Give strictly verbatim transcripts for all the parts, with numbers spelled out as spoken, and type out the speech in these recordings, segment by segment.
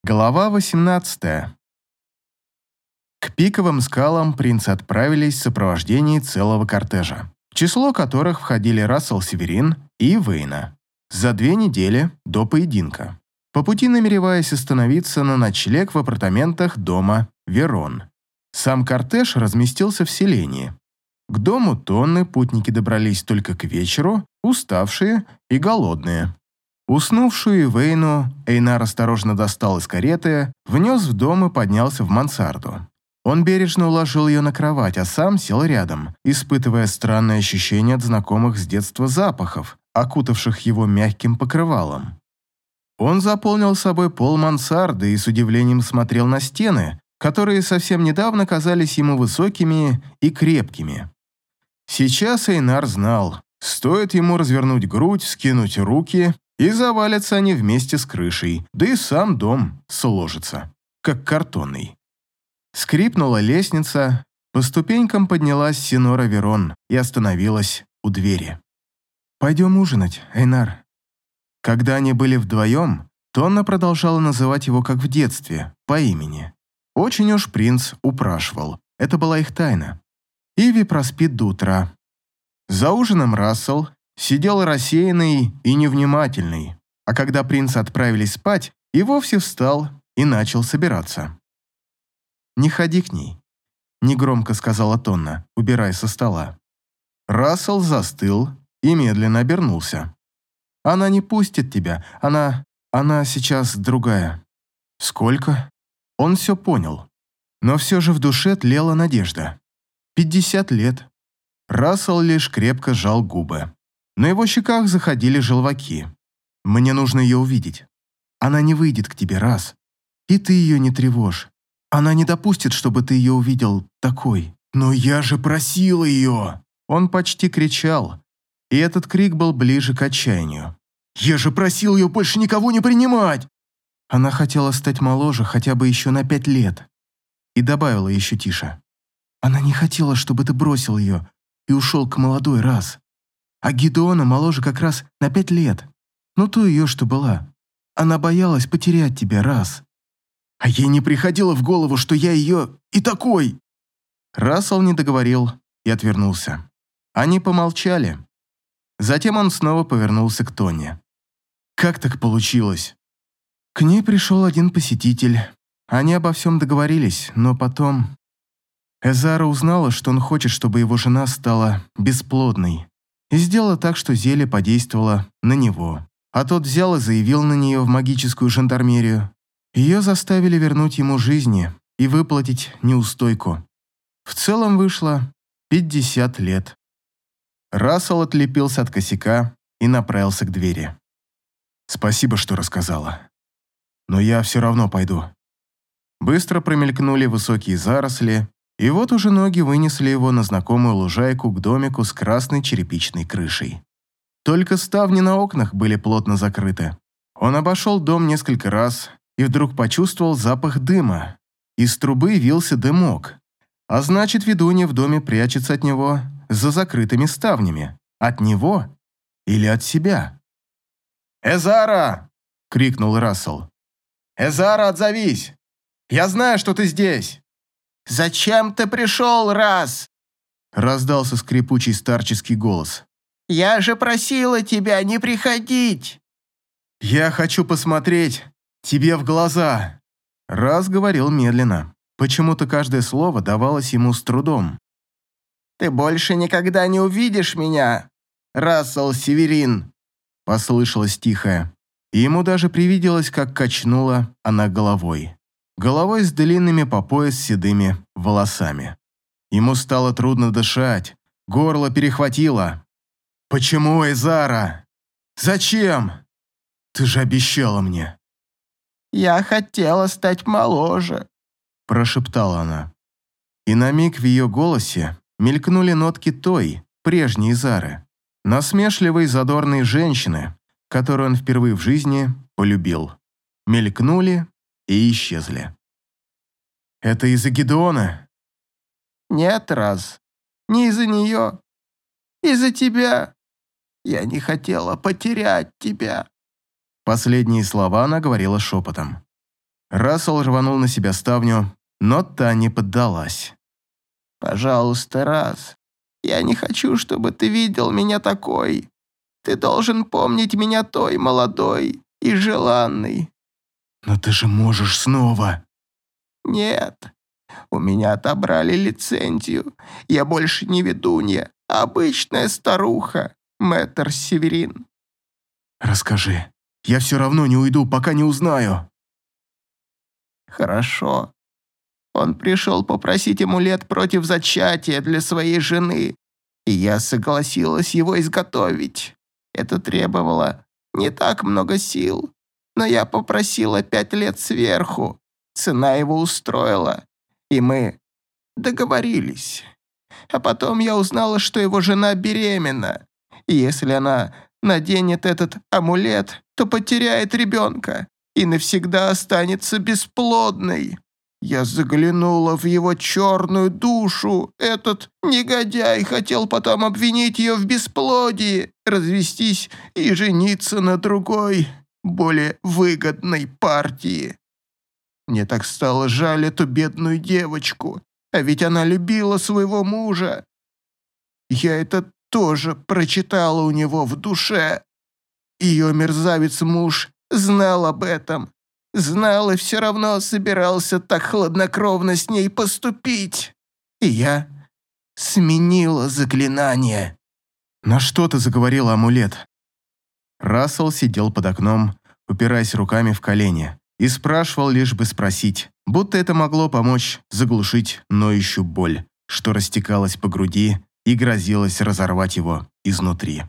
Глава восемнадцатая. К пиковым скалам принцы отправились в сопровождении целого кортежа, в число которых входили Рассел Северин и Вейна, за две недели до поединка, по пути намереваясь остановиться на ночлег в апартаментах дома Верон. Сам кортеж разместился в селении. К дому Тонны путники добрались только к вечеру, уставшие и голодные. Уснувшую Вейну Эйнар осторожно достал из кареты, внес в дом и поднялся в мансарду. Он бережно уложил ее на кровать, а сам сел рядом, испытывая странное ощущение от знакомых с детства запахов, окутавших его мягким покрывалом. Он заполнил собой пол мансарды и с удивлением смотрел на стены, которые совсем недавно казались ему высокими и крепкими. Сейчас Эйнар знал, стоит ему развернуть грудь, вскинуть руки, и завалятся они вместе с крышей, да и сам дом сложится, как картонный. Скрипнула лестница, по ступенькам поднялась Синора Верон и остановилась у двери. «Пойдем ужинать, Эйнар». Когда они были вдвоем, Тонна продолжала называть его, как в детстве, по имени. Очень уж принц упрашивал, это была их тайна. Иви проспит до утра. За ужином Рассел сидел рассеянный и невнимательный, а когда принцы отправились спать, и вовсе встал и начал собираться. «Не ходи к ней», — негромко сказала Тонна, убирая со стола. Рассел застыл и медленно обернулся. «Она не пустит тебя, она... она сейчас другая». «Сколько?» Он все понял, но все же в душе тлела надежда. «Пятьдесят лет». Рассел лишь крепко сжал губы. На его щеках заходили желваки. «Мне нужно ее увидеть. Она не выйдет к тебе, раз. И ты ее не тревожь. Она не допустит, чтобы ты ее увидел такой». «Но я же просил ее!» Он почти кричал, и этот крик был ближе к отчаянию. «Я же просил ее больше никого не принимать!» Она хотела стать моложе хотя бы еще на пять лет. И добавила еще тише. «Она не хотела, чтобы ты бросил ее и ушел к молодой, раз. А Гидеона моложе как раз на пять лет. Ну, ту ее, что была. Она боялась потерять тебя, раз. А ей не приходило в голову, что я ее и такой!» Рассел не договорил и отвернулся. Они помолчали. Затем он снова повернулся к Тонне. «Как так получилось?» К ней пришел один посетитель. Они обо всем договорились, но потом... Эзара узнала, что он хочет, чтобы его жена стала бесплодной, и сделала так, что зелье подействовало на него. А тот взял и заявил на нее в магическую жандармерию. Ее заставили вернуть ему жизни и выплатить неустойку. В целом вышло пятьдесят лет. Рассел отлепился от косяка и направился к двери. «Спасибо, что рассказала. Но я все равно пойду». Быстро промелькнули высокие заросли, и вот уже ноги вынесли его на знакомую лужайку к домику с красной черепичной крышей. Только ставни на окнах были плотно закрыты. Он обошел дом несколько раз и вдруг почувствовал запах дыма. Из трубы вился дымок. А значит, ведунья в доме прячется от него за закрытыми ставнями. От него или от себя? «Эзара!» — крикнул Рассел. «Эзара, отзовись! Я знаю, что ты здесь!» «Зачем ты пришел, раз?» Раздался скрипучий старческий голос. «Я же просила тебя не приходить!» «Я хочу посмотреть тебе в глаза!» Раз говорил медленно. Почему-то каждое слово давалось ему с трудом. «Ты больше никогда не увидишь меня, Рассел Северин!» Послышалось тихое. И ему даже привиделось, как качнула она головой. Головой с длинными по пояс седыми волосами. Ему стало трудно дышать, горло перехватило. «Почему, Эзара? Зачем? Ты же обещала мне!» «Я хотела стать моложе», – прошептала она. И на миг в ее голосе мелькнули нотки той, прежней Эзары, насмешливой задорной женщины, которую он впервые в жизни полюбил. Мелькнули и исчезли. «Это из-за Гидеона?» «Нет, раз. Не из-за нее. Из-за тебя. Я не хотела потерять тебя». Последние слова она говорила шепотом. Рассел рванул на себя ставню, но та не поддалась. «Пожалуйста, Рас, я не хочу, чтобы ты видел меня такой. Ты должен помнить меня той молодой и желанной». «Но ты же можешь снова». «Нет, у меня отобрали лицензию. Я больше не ведунья, а обычная старуха, мэтр Северин». «Расскажи. Я все равно не уйду, пока не узнаю». «Хорошо. Он пришел попросить амулет против зачатия для своей жены, и я согласилась его изготовить. Это требовало не так много сил, но я попросила пять лет сверху. Цена его устроила, и мы договорились. А потом я узнала, что его жена беременна, и если она наденет этот амулет, то потеряет ребенка и навсегда останется бесплодной. Я заглянула в его черную душу. Этот негодяй хотел потом обвинить ее в бесплодии, развестись и жениться на другой, более выгодной партии. Мне так стало жаль эту бедную девочку, а ведь она любила своего мужа. Я это тоже прочитала у него в душе. Ее мерзавец-муж знал об этом. Знал и все равно собирался так хладнокровно с ней поступить. И я сменила заклинание». «На что ты заговорила, амулет?» Рассел сидел под окном, упираясь руками в колени, и спрашивал лишь бы спросить, будто это могло помочь заглушить ноющую боль, что растекалась по груди и грозилась разорвать его изнутри.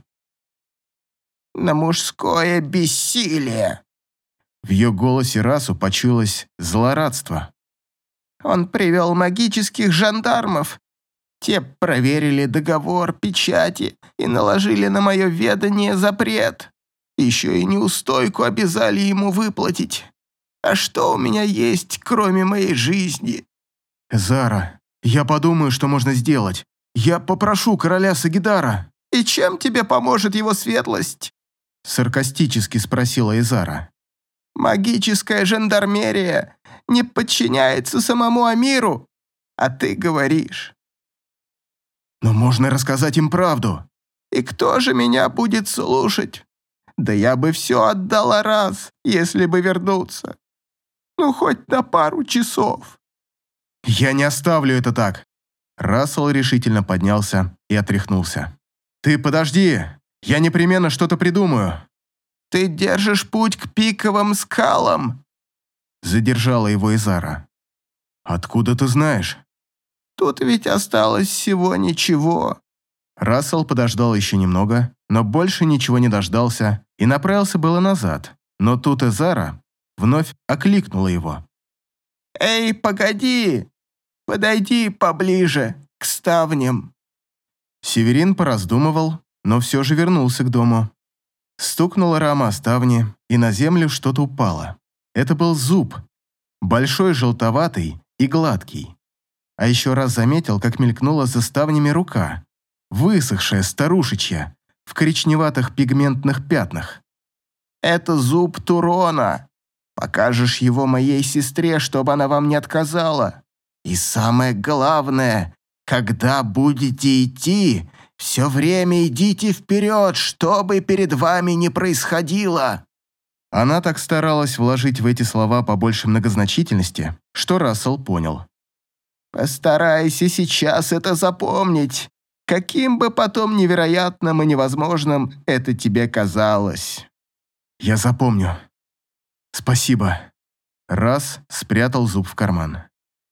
«На мужское бессилие». В ее голосе Расу почулось злорадство. «Он привел магических жандармов. Те проверили договор, печати и наложили на мое ведание запрет. Еще и неустойку обязали ему выплатить. А что у меня есть, кроме моей жизни?» «Зара, я подумаю, что можно сделать. Я попрошу короля Сагидара». «И чем тебе поможет его светлость?» Саркастически спросила Изара. «Магическая жандармерия не подчиняется самому Амиру, а ты говоришь». «Но можно рассказать им правду». «И кто же меня будет слушать? Да я бы все отдала раз, если бы вернуться. Ну, хоть на пару часов». «Я не оставлю это так». Рассел решительно поднялся и отряхнулся. «Ты подожди, я непременно что-то придумаю». «Ты держишь путь к пиковым скалам», — задержала его Изара. «Откуда ты знаешь?» «Тут ведь осталось всего ничего». Рассел подождал еще немного, но больше ничего не дождался и направился было назад. Но тут Изара вновь окликнула его. «Эй, погоди! Подойди поближе к ставням». Северин пораздумывал, но все же вернулся к дому. Стукнула рама о ставни, и на землю что-то упало. Это был зуб, большой, желтоватый и гладкий. А еще раз заметил, как мелькнула за ставнями рука, высохшая, старушечья, в коричневатых пигментных пятнах. «Это зуб Турона. Покажешь его моей сестре, чтобы она вам не отказала. И самое главное, когда будете идти, все время идите вперед, что бы перед вами ни происходило». Она так старалась вложить в эти слова побольше многозначительности, что Рассел понял. «Постарайся сейчас это запомнить, каким бы потом невероятным и невозможным это тебе казалось». «Я запомню. Спасибо». Расс спрятал зуб в карман.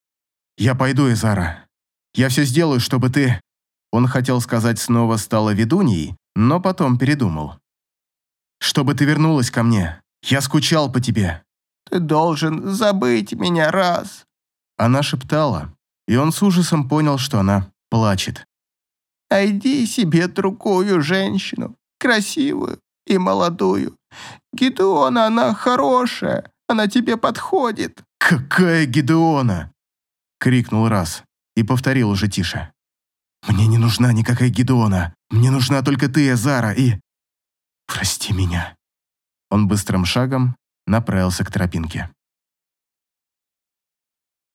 «Я пойду, Изара. Я все сделаю, чтобы ты...» Он хотел сказать снова стала ведуньей, но потом передумал. «Чтобы ты вернулась ко мне. Я скучал по тебе». «Ты должен забыть меня раз». Она шептала, и он с ужасом понял, что она плачет. «Найди себе другую женщину, красивую и молодую. Гидеона, она хорошая, она тебе подходит». «Какая Гидеона?» — крикнул Расс и повторил уже тише. «Мне не нужна никакая Гидеона. Мне нужна только ты, Изара, и... прости меня». Он быстрым шагом направился к тропинке.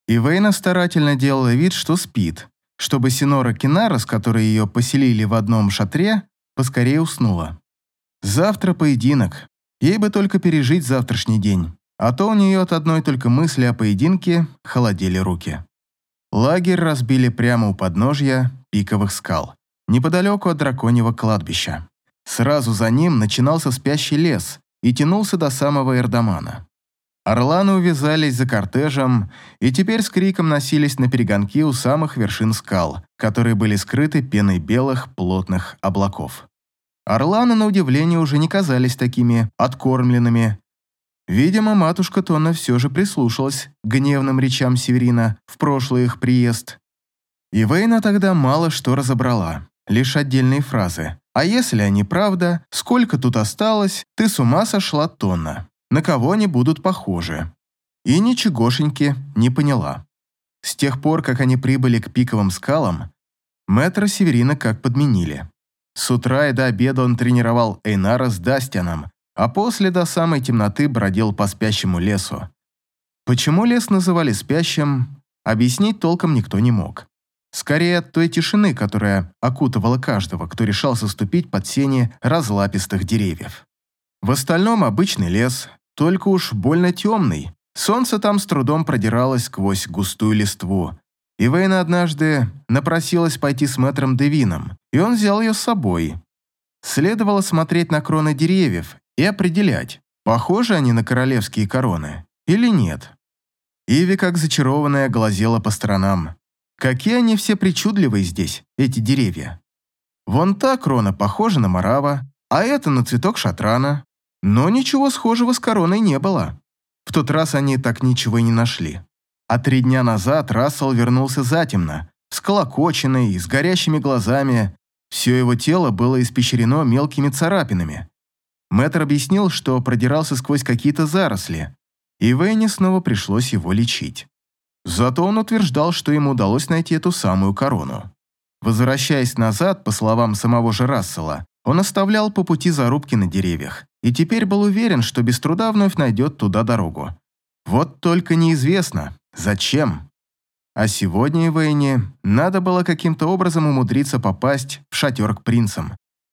И Вейна старательно делала вид, что спит, чтобы Синора Кинара, с которой ее поселили в одном шатре, поскорее уснула. Завтра поединок. Ей бы только пережить завтрашний день, а то у нее от одной только мысли о поединке холодели руки. Лагерь разбили прямо у подножья пиковых скал, неподалеку от драконьего кладбища. Сразу за ним начинался спящий лес и тянулся до самого Эрдомана. Орланы увязались за кортежем и теперь с криком носились на перегонки у самых вершин скал, которые были скрыты пеной белых плотных облаков. Орланы, на удивление, уже не казались такими откормленными. Видимо, матушка Тонна все же прислушалась к гневным речам Северина в прошлый их приезд. И Вейна тогда мало что разобрала, лишь отдельные фразы. «А если они правда? Сколько тут осталось? Ты с ума сошла, Тонна? На кого они будут похожи?» И ничегошеньки не поняла. С тех пор, как они прибыли к пиковым скалам, мэтра Северина как подменили. С утра и до обеда он тренировал Эйнара с Дастианом, а после до самой темноты бродил по спящему лесу. Почему лес называли спящим, объяснить толком никто не мог. Скорее от той тишины, которая окутывала каждого, кто решался ступить под сени разлапистых деревьев. В остальном обычный лес, только уж больно темный. Солнце там с трудом продиралось сквозь густую листву. И Вейна однажды напросилась пойти с мэтром Девином, и он взял ее с собой. Следовало смотреть на кроны деревьев и определять, похожи они на королевские короны или нет. Иви, как зачарованная, глазела по сторонам. Какие они все причудливые здесь, эти деревья. Вон та крона похожа на марава, а это на цветок шатрана. Но ничего схожего с короной не было. В тот раз они так ничего и не нашли. А три дня назад Рассел вернулся затемно, всколокоченный, с горящими глазами. Все его тело было испещрено мелкими царапинами. Мэтр объяснил, что продирался сквозь какие-то заросли, и Вейне снова пришлось его лечить. Зато он утверждал, что ему удалось найти эту самую корону. Возвращаясь назад, по словам самого же Рассела, он оставлял по пути зарубки на деревьях, и теперь был уверен, что без труда вновь найдет туда дорогу. Вот только неизвестно, зачем. А сегодня Вейне надо было каким-то образом умудриться попасть в шатер к принцам.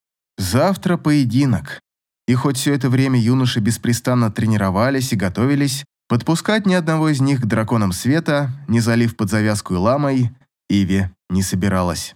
Завтра поединок. И хоть все это время юноши беспрестанно тренировались и готовились, подпускать ни одного из них к драконам света, не залив под завязку Иламой, Иви не собиралась.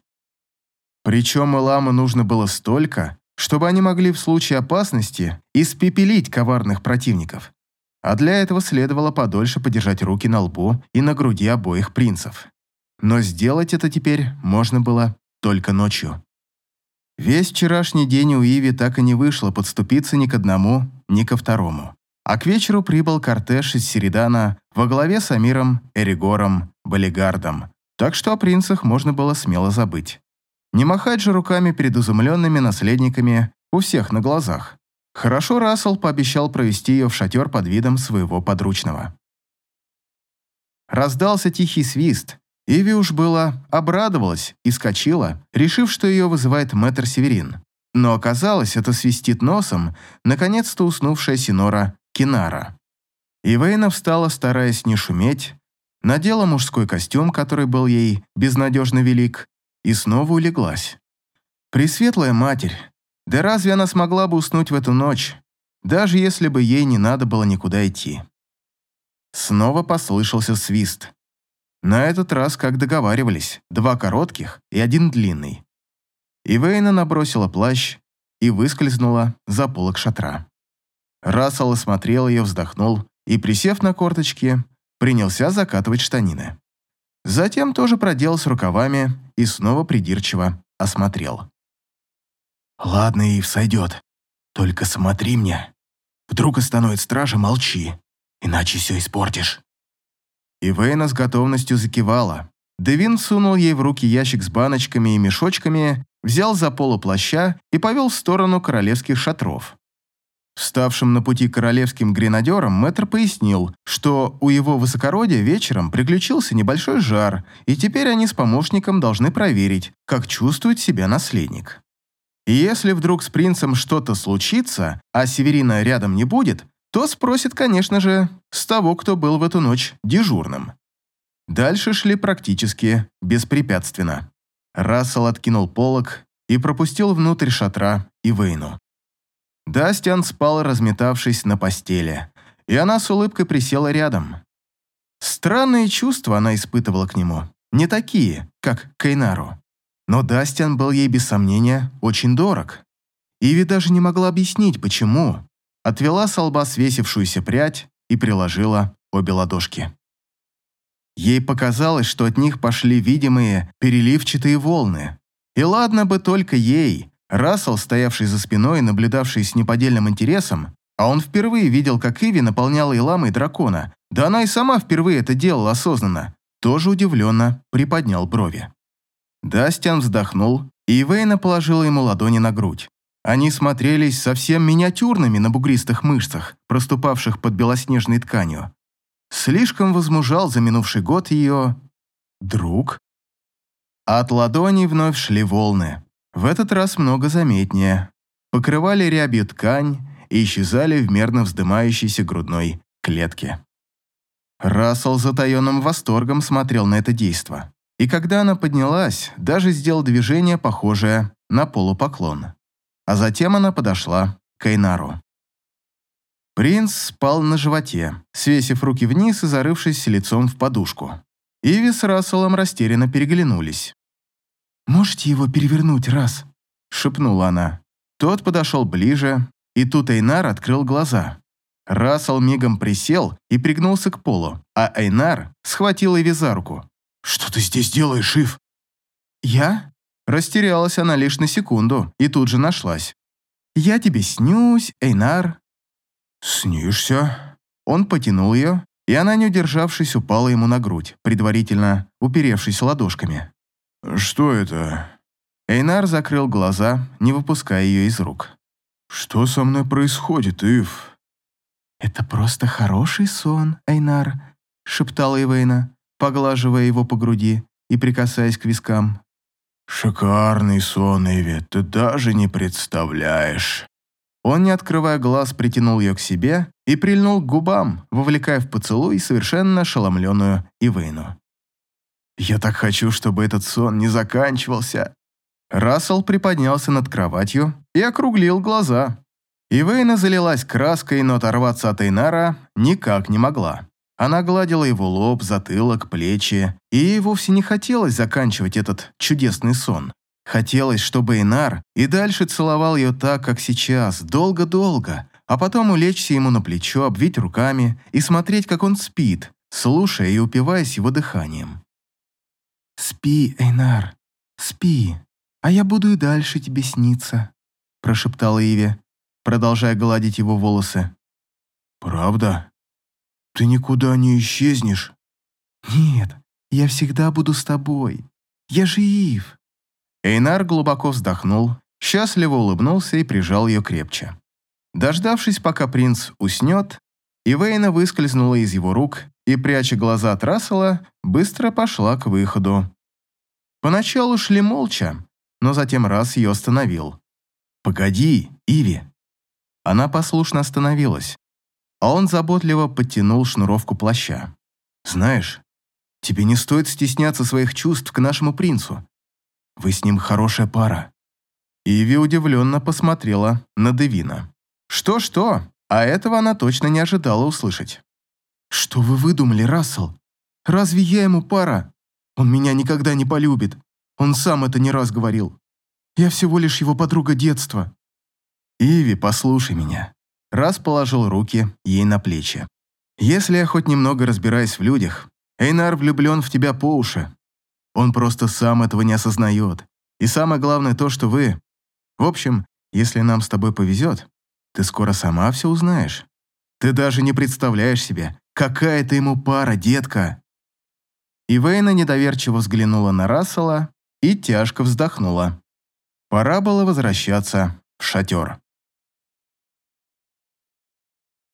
Причем Иламу нужно было столько, чтобы они могли в случае опасности испепелить коварных противников. А для этого следовало подольше подержать руки на лбу и на груди обоих принцев. Но сделать это теперь можно было только ночью. Весь вчерашний день у Иви так и не вышло подступиться ни к одному, ни ко второму. А к вечеру прибыл кортеж из Середана во главе с Амиром, Эригором, Балигардом, так что о принцах можно было смело забыть. Не махать же руками перед изумленными наследниками у всех на глазах. Хорошо Рассел пообещал провести ее в шатер под видом своего подручного. Раздался тихий свист. Иви уж было обрадовалась и скочила, решив, что ее вызывает мэтр Северин. Но оказалось, это свистит носом наконец-то уснувшая Синора Кинара. И Вейна встала, стараясь не шуметь, надела мужской костюм, который был ей безнадежно велик, и снова улеглась. Пресветлая Матерь, да разве она смогла бы уснуть в эту ночь, даже если бы ей не надо было никуда идти? Снова послышался свист. На этот раз, как договаривались, два коротких и один длинный. И Вейна набросила плащ и выскользнула за полок шатра. Рассел осмотрел ее, вздохнул и, присев на корточки, принялся закатывать штанины. Затем тоже проделал с рукавами и снова придирчиво осмотрел. «Ладно, Ив, сойдет. Только смотри мне. Вдруг остановит стража, молчи, иначе все испортишь». И Вейна с готовностью закивала. Девин сунул ей в руки ящик с баночками и мешочками, взял за полу плаща и повел в сторону королевских шатров. Вставшим на пути королевским гренадерам мэтр пояснил, что у его высокородия вечером приключился небольшой жар, и теперь они с помощником должны проверить, как чувствует себя наследник. И если вдруг с принцем что-то случится, а Северина рядом не будет, то спросит, конечно же, с того, кто был в эту ночь дежурным. Дальше шли практически беспрепятственно. Рассел откинул полог и пропустил внутрь шатра Ивейну. Дастиан спал, разметавшись на постели, и она с улыбкой присела рядом. Странные чувства она испытывала к нему, не такие, как к Эйнару. Но Дастиан был ей, без сомнения, очень дорог. Иви даже не могла объяснить, почему. Отвела со лба свесившуюся прядь и приложила обе ладошки. Ей показалось, что от них пошли видимые переливчатые волны. И ладно бы только ей, Рассел, стоявший за спиной и наблюдавший с неподдельным интересом, а он впервые видел, как Иви наполняла иламой дракона, да она и сама впервые это делала осознанно, тоже удивленно приподнял брови. Дастиан вздохнул, и Ивейна положила ему ладони на грудь. Они смотрелись совсем миниатюрными на бугристых мышцах, проступавших под белоснежной тканью. Слишком возмужал за минувший год ее... друг. От ладоней вновь шли волны. В этот раз много заметнее. Покрывали рябью ткань и исчезали в мерно вздымающейся грудной клетке. Рассел с затаенным восторгом смотрел на это действо. И когда она поднялась, даже сделал движение, похожее на полупоклон. А затем она подошла к Эйнару. Принц спал на животе, свесив руки вниз и зарывшись лицом в подушку. Иви с Расселом растерянно переглянулись. «Можете его перевернуть раз?» – шепнула она. Тот подошел ближе, и тут Эйнар открыл глаза. Рассел мигом присел и пригнулся к полу, а Эйнар схватил Иви за руку. «Что ты здесь делаешь, Ив?» «Я?» Растерялась она лишь на секунду и тут же нашлась. «Я тебе снюсь, Эйнар». «Снишься?» Он потянул ее, и она, не удержавшись, упала ему на грудь, предварительно уперевшись ладошками. «Что это?» Эйнар закрыл глаза, не выпуская ее из рук. «Что со мной происходит, Ив?» «Это просто хороший сон, Эйнар», — шептала Ивейна, поглаживая его по груди и прикасаясь к вискам. «Шикарный сон, Иви, ты даже не представляешь». Он, не открывая глаз, притянул ее к себе и прильнул к губам, вовлекая в поцелуй совершенно ошеломленную Ивейну. «Я так хочу, чтобы этот сон не заканчивался». Рассел приподнялся над кроватью и округлил глаза. Ивейна залилась краской, но оторваться от Эйнара никак не могла. Она гладила его лоб, затылок, плечи, и ей вовсе не хотелось заканчивать этот чудесный сон. Хотелось, чтобы Эйнар и дальше целовал ее так, как сейчас, долго-долго, а потом улечься ему на плечо, обвить руками и смотреть, как он спит, слушая и упиваясь его дыханием. «Спи, Эйнар, спи, а я буду и дальше тебе сниться», прошептала Иви, продолжая гладить его волосы. «Правда? Ты никуда не исчезнешь?» «Нет, я всегда буду с тобой. Я же Ив». Эйнар глубоко вздохнул, счастливо улыбнулся и прижал ее крепче. Дождавшись, пока принц уснет, Ивейна выскользнула из его рук и, пряча глаза от Рассела, быстро пошла к выходу. Поначалу шли молча, но затем Расс ее остановил. «Погоди, Иви». Она послушно остановилась, а он заботливо подтянул шнуровку плаща. «Знаешь, тебе не стоит стесняться своих чувств к нашему принцу. Вы с ним хорошая пара». Иви удивленно посмотрела на Девина. Что-что, а этого она точно не ожидала услышать. «Что вы выдумали, Рассел? Разве я ему пара? Он меня никогда не полюбит. Он сам это не раз говорил. Я всего лишь его подруга детства». «Иви, послушай меня». Расс положил руки ей на плечи. «Если я хоть немного разбираюсь в людях, Эйнар влюблен в тебя по уши. Он просто сам этого не осознает. И самое главное то, что вы... В общем, если нам с тобой повезет, ты скоро сама все узнаешь. Ты даже не представляешь себе, какая ты ему пара, детка». Ивейна недоверчиво взглянула на Рассела и тяжко вздохнула. Пора было возвращаться в шатер.